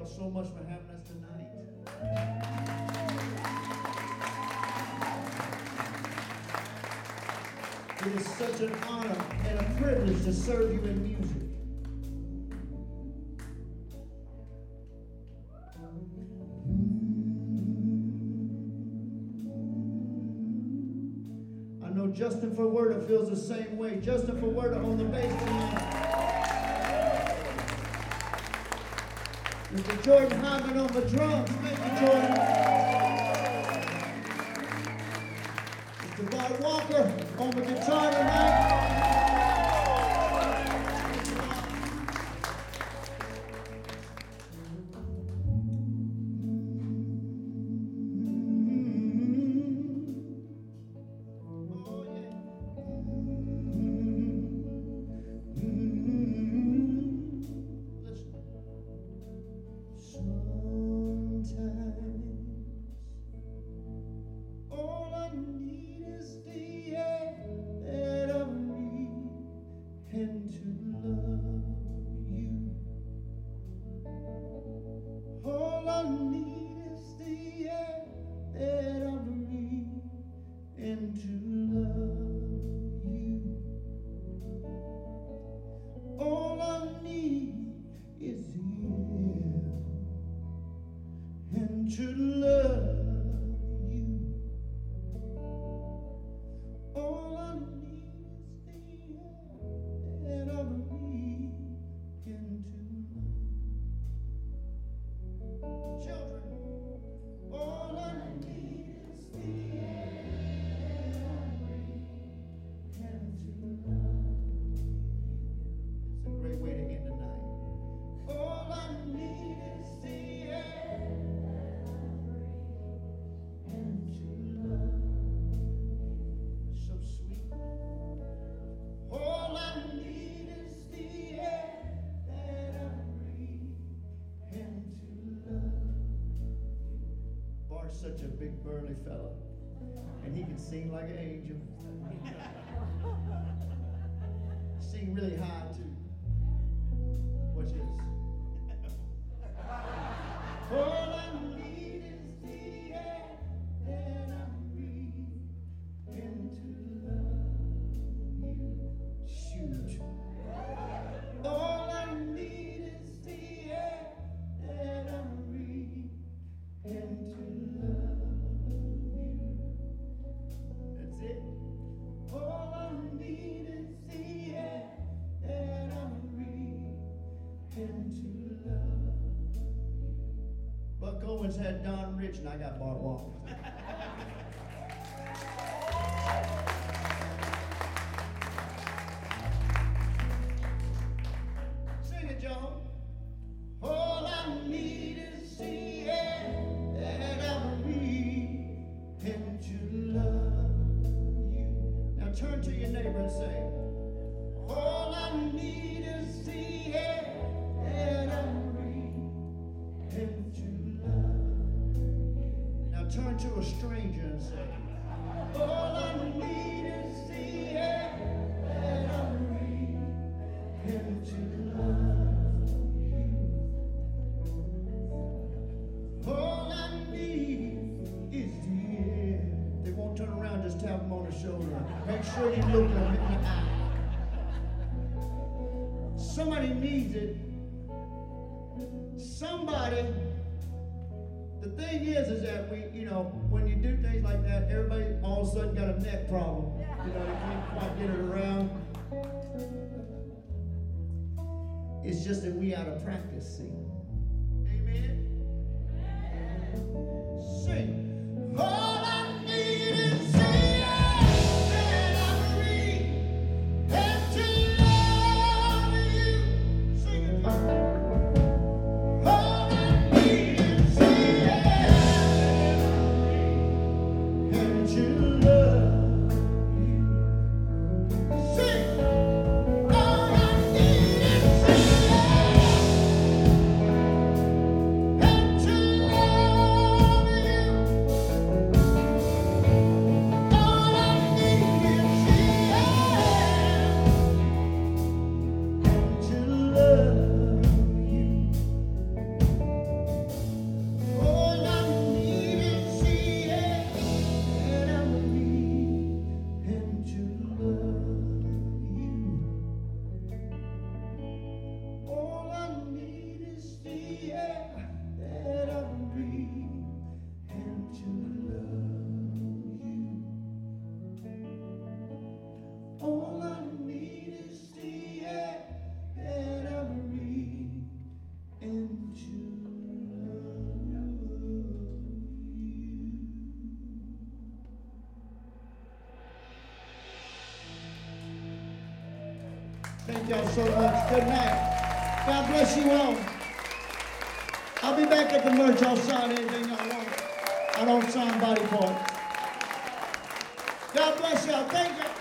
y'all so much for having us tonight. It is such an honor and a privilege to serve you in music. I know Justin Forwerda feels the same way. Justin Forwerda on the bass tonight. Mr. Jordan Hyman on the drums. Thank you, Jordan. Mr. Bart Walker on the guitar tonight. Such a big burly fella, and he can sing like an angel. Sing really high too. Watch this. All I need is the air that I breathe, and to love you. Shoot. All I need is the air that I breathe, and to all I need is the air that I breathe, and to love you. Buck Owens had Don Rich, and I got Bart Walker. Sing it, John. All I need is the air that I breathe, and to love. Turn to your neighbor and say, all I need is the air that I breathe, and to love you. Now turn to a stranger and say, all I need is the air that I breathe, and to love you. All I need is the air. They won't turn around, just tap them on the shoulder. Make sure you look them in the eye. Somebody needs it. Somebody. The thing is that when you do things like that, everybody all of a sudden got a neck problem. You can't quite get it around. It's just that we out of practice, see. Amen. Sing. All I need is Thank y'all so much. Good night. God bless you all. I'll be back at the merch. I'll sign anything y'all want. I don't sign body parts. God bless y'all. Thank you.